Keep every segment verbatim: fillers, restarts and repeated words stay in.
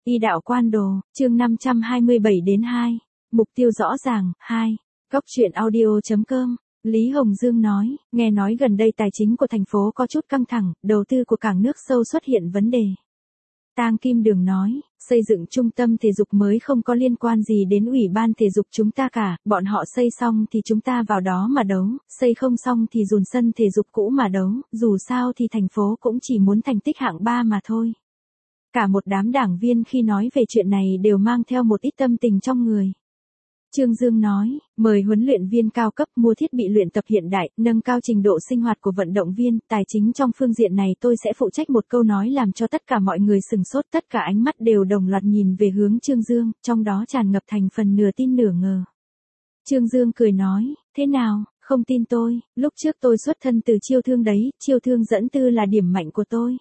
Y đạo quan đồ, chương năm trăm hai mươi bảy đến hai. Mục tiêu rõ ràng, hai. Góc truyện audio.com. Lý Hồng Dương nói, nghe nói gần đây tài chính của thành phố có chút căng thẳng, đầu tư của cảng nước sâu xuất hiện vấn đề. Tang Kim Đường nói, xây dựng trung tâm thể dục mới không có liên quan gì đến ủy ban thể dục chúng ta cả, bọn họ xây xong thì chúng ta vào đó mà đấu, xây không xong thì dùn sân thể dục cũ mà đấu, dù sao thì thành phố cũng chỉ muốn thành tích hạng ba mà thôi. Cả một đám đảng viên khi nói về chuyện này đều mang theo một ít tâm tình trong người. Trương Dương nói, mời huấn luyện viên cao cấp mua thiết bị luyện tập hiện đại, nâng cao trình độ sinh hoạt của vận động viên, tài chính trong phương diện này tôi sẽ phụ trách. Một câu nói làm cho tất cả mọi người sừng sốt, tất cả ánh mắt đều đồng loạt nhìn về hướng Trương Dương, trong đó tràn ngập thành phần nửa tin nửa ngờ. Trương Dương cười nói, thế nào, không tin tôi, lúc trước tôi xuất thân từ chiêu thương đấy, chiêu thương dẫn tư là điểm mạnh của tôi.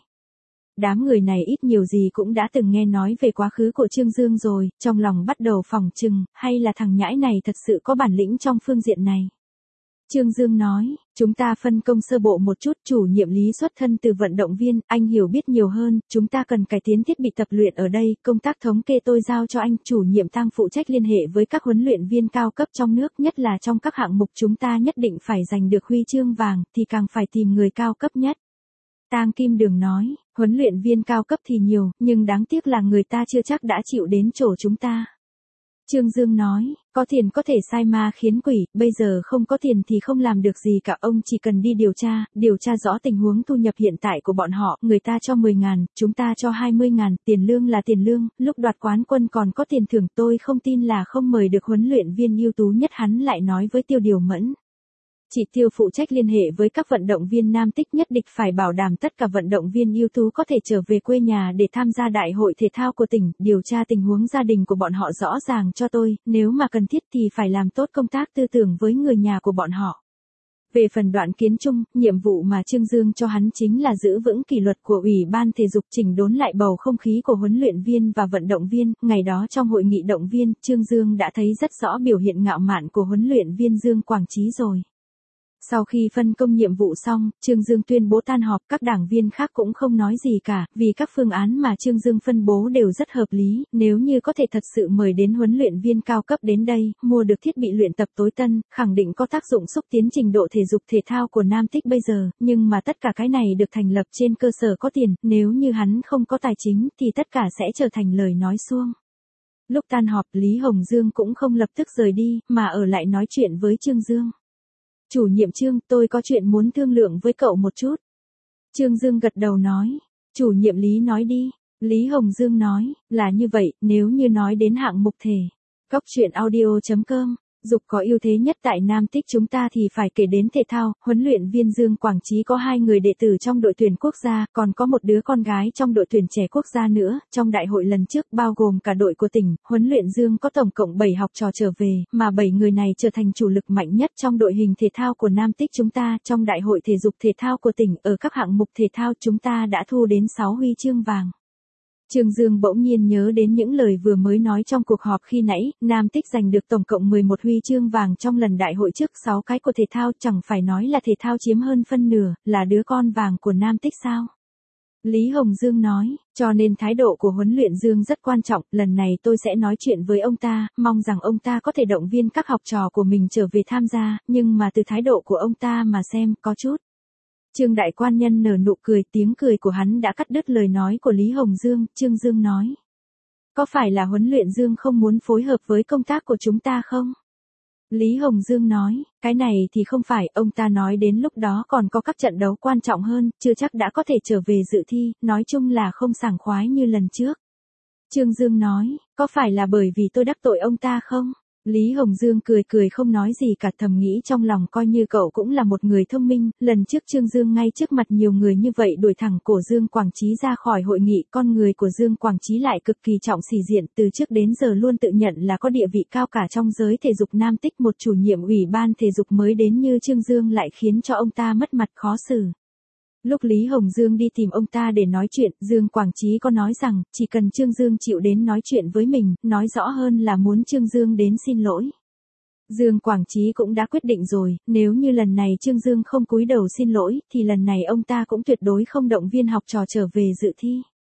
Đám người này ít nhiều gì cũng đã từng nghe nói về quá khứ của Trương Dương rồi, trong lòng bắt đầu phỏng chừng, hay là thằng nhãi này thật sự có bản lĩnh trong phương diện này. Trương Dương nói, chúng ta phân công sơ bộ một chút, chủ nhiệm Lý xuất thân từ vận động viên, anh hiểu biết nhiều hơn, chúng ta cần cải tiến thiết bị tập luyện ở đây, công tác thống kê tôi giao cho anh, chủ nhiệm Tang phụ trách liên hệ với các huấn luyện viên cao cấp trong nước, nhất là trong các hạng mục chúng ta nhất định phải giành được huy chương vàng, thì càng phải tìm người cao cấp nhất. Tang Kim Đường nói, huấn luyện viên cao cấp thì nhiều, nhưng đáng tiếc là người ta chưa chắc đã chịu đến chỗ chúng ta. Trương Dương nói, có tiền có thể sai ma khiến quỷ, bây giờ không có tiền thì không làm được gì cả, ông chỉ cần đi điều tra, điều tra rõ tình huống thu nhập hiện tại của bọn họ, người ta cho mười ngàn, chúng ta cho hai mươi ngàn, tiền lương là tiền lương, lúc đoạt quán quân còn có tiền thưởng, tôi không tin là không mời được huấn luyện viên ưu tú nhất. Hắn lại nói với Tiêu Điều Mẫn. Chỉ Tiêu phụ trách liên hệ với các vận động viên nam tích, nhất định phải bảo đảm tất cả vận động viên ưu tú có thể trở về quê nhà để tham gia đại hội thể thao của tỉnh, điều tra tình huống gia đình của bọn họ rõ ràng cho tôi, nếu mà cần thiết thì phải làm tốt công tác tư tưởng với người nhà của bọn họ. Về phần Đoạn Kiến Trung, nhiệm vụ mà Trương Dương cho hắn chính là giữ vững kỷ luật của ủy ban thể dục, chỉnh đốn lại bầu không khí của huấn luyện viên và vận động viên. Ngày đó trong hội nghị động viên, Trương Dương đã thấy rất rõ biểu hiện ngạo mạn của huấn luyện viên Dương Quảng Chí rồi. Sau khi phân công nhiệm vụ xong, Trương Dương tuyên bố tan họp, các đảng viên khác cũng không nói gì cả, vì các phương án mà Trương Dương phân bố đều rất hợp lý, nếu như có thể thật sự mời đến huấn luyện viên cao cấp đến đây, mua được thiết bị luyện tập tối tân, khẳng định có tác dụng xúc tiến trình độ thể dục thể thao của Nam Tích bây giờ, nhưng mà tất cả cái này được thành lập trên cơ sở có tiền, nếu như hắn không có tài chính thì tất cả sẽ trở thành lời nói suông. Lúc tan họp, Lý Hồng Dương cũng không lập tức rời đi, mà ở lại nói chuyện với Trương Dương. Chủ nhiệm Trương, tôi có chuyện muốn thương lượng với cậu một chút. Trương Dương gật đầu nói. Chủ nhiệm Lý nói đi. Lý Hồng Dương nói, là như vậy, nếu như nói đến hạng mục thể. Góc truyện audio.com. Dục có ưu thế nhất tại Nam Tích chúng ta thì phải kể đến thể thao, huấn luyện viên Dương Quảng Chí có hai người đệ tử trong đội tuyển quốc gia, còn có một đứa con gái trong đội tuyển trẻ quốc gia nữa, trong đại hội lần trước bao gồm cả đội của tỉnh, huấn luyện Dương có tổng cộng bảy học trò trở về, mà bảy người này trở thành chủ lực mạnh nhất trong đội hình thể thao của Nam Tích chúng ta, trong đại hội thể dục thể thao của tỉnh, ở các hạng mục thể thao chúng ta đã thu đến sáu huy chương vàng. Trương Dương bỗng nhiên nhớ đến những lời vừa mới nói trong cuộc họp khi nãy, Nam Tích giành được tổng cộng mười một huy chương vàng trong lần đại hội trước, sáu cái của thể thao, chẳng phải nói là thể thao chiếm hơn phân nửa, là đứa con vàng của Nam Tích sao? Lý Hồng Dương nói, cho nên thái độ của huấn luyện Dương rất quan trọng, lần này tôi sẽ nói chuyện với ông ta, mong rằng ông ta có thể động viên các học trò của mình trở về tham gia, nhưng mà từ thái độ của ông ta mà xem, có chút. Trương Đại Quan Nhân nở nụ cười, tiếng cười của hắn đã cắt đứt lời nói của Lý Hồng Dương. Trương Dương nói, có phải là huấn luyện Dương không muốn phối hợp với công tác của chúng ta không? Lý Hồng Dương nói, cái này thì không phải, ông ta nói đến lúc đó còn có các trận đấu quan trọng hơn, chưa chắc đã có thể trở về dự thi, nói chung là không sảng khoái như lần trước. Trương Dương nói, có phải là bởi vì tôi đắc tội ông ta không? Lý Hồng Dương cười cười không nói gì cả, thầm nghĩ trong lòng coi như cậu cũng là một người thông minh, lần trước Trương Dương ngay trước mặt nhiều người như vậy đuổi thẳng cổ Dương Quảng Chí ra khỏi hội nghị, con người của Dương Quảng Chí lại cực kỳ trọng sỉ diện, từ trước đến giờ luôn tự nhận là có địa vị cao cả trong giới thể dục Nam Tích, một chủ nhiệm ủy ban thể dục mới đến như Trương Dương lại khiến cho ông ta mất mặt khó xử. Lúc Lý Hồng Dương đi tìm ông ta để nói chuyện, Dương Quảng Chí có nói rằng, chỉ cần Trương Dương chịu đến nói chuyện với mình, nói rõ hơn là muốn Trương Dương đến xin lỗi. Dương Quảng Chí cũng đã quyết định rồi, nếu như lần này Trương Dương không cúi đầu xin lỗi, thì lần này ông ta cũng tuyệt đối không động viên học trò trở về dự thi.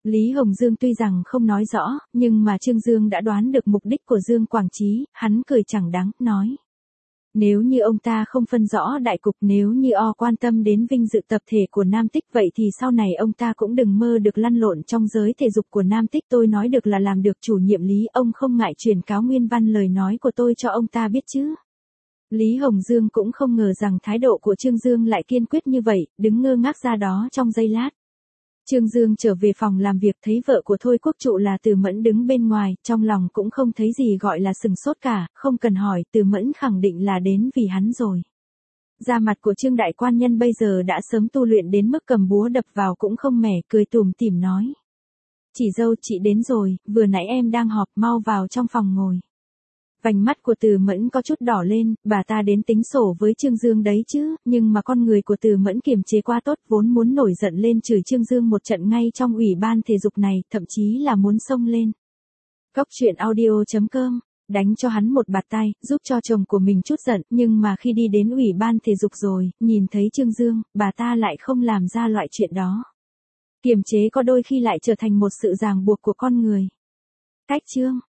Lý Hồng Dương tuy rằng không nói rõ, nhưng mà Trương Dương đã đoán được mục đích của Dương Quảng Chí, hắn cười chẳng đắng, nói. Nếu như ông ta không phân rõ đại cục, nếu như o quan tâm đến vinh dự tập thể của Nam Tích, vậy thì sau này ông ta cũng đừng mơ được lăn lộn trong giới thể dục của Nam Tích. Tôi nói được là làm được. Chủ nhiệm Lý, ông không ngại truyền cáo nguyên văn lời nói của tôi cho ông ta biết chứ. Lý Hồng Dương cũng không ngờ rằng thái độ của Trương Dương lại kiên quyết như vậy, đứng ngơ ngác ra đó trong giây lát. Trương Dương trở về phòng làm việc, thấy vợ của Thôi Quốc Trụ là Từ Mẫn đứng bên ngoài, trong lòng cũng không thấy gì gọi là sừng sốt cả, không cần hỏi, Từ Mẫn khẳng định là đến vì hắn rồi. Da mặt của Trương đại quan nhân bây giờ đã sớm tu luyện đến mức cầm búa đập vào cũng không mẻ, cười tủm tỉm nói. Chị dâu, chị đến rồi, vừa nãy em đang họp, mau vào trong phòng ngồi. Vành mắt của Từ Mẫn có chút đỏ lên, bà ta đến tính sổ với Trương Dương đấy chứ, nhưng mà con người của Từ Mẫn kiềm chế quá tốt, vốn muốn nổi giận lên chửi Trương Dương một trận ngay trong ủy ban thể dục này, thậm chí là muốn xông lên. Cóc truyện audio chấm com, đánh cho hắn một bạt tay, giúp cho chồng của mình chút giận, nhưng mà khi đi đến ủy ban thể dục rồi, nhìn thấy Trương Dương, bà ta lại không làm ra loại chuyện đó. Kiềm chế có đôi khi lại trở thành một sự ràng buộc của con người. Cách Trương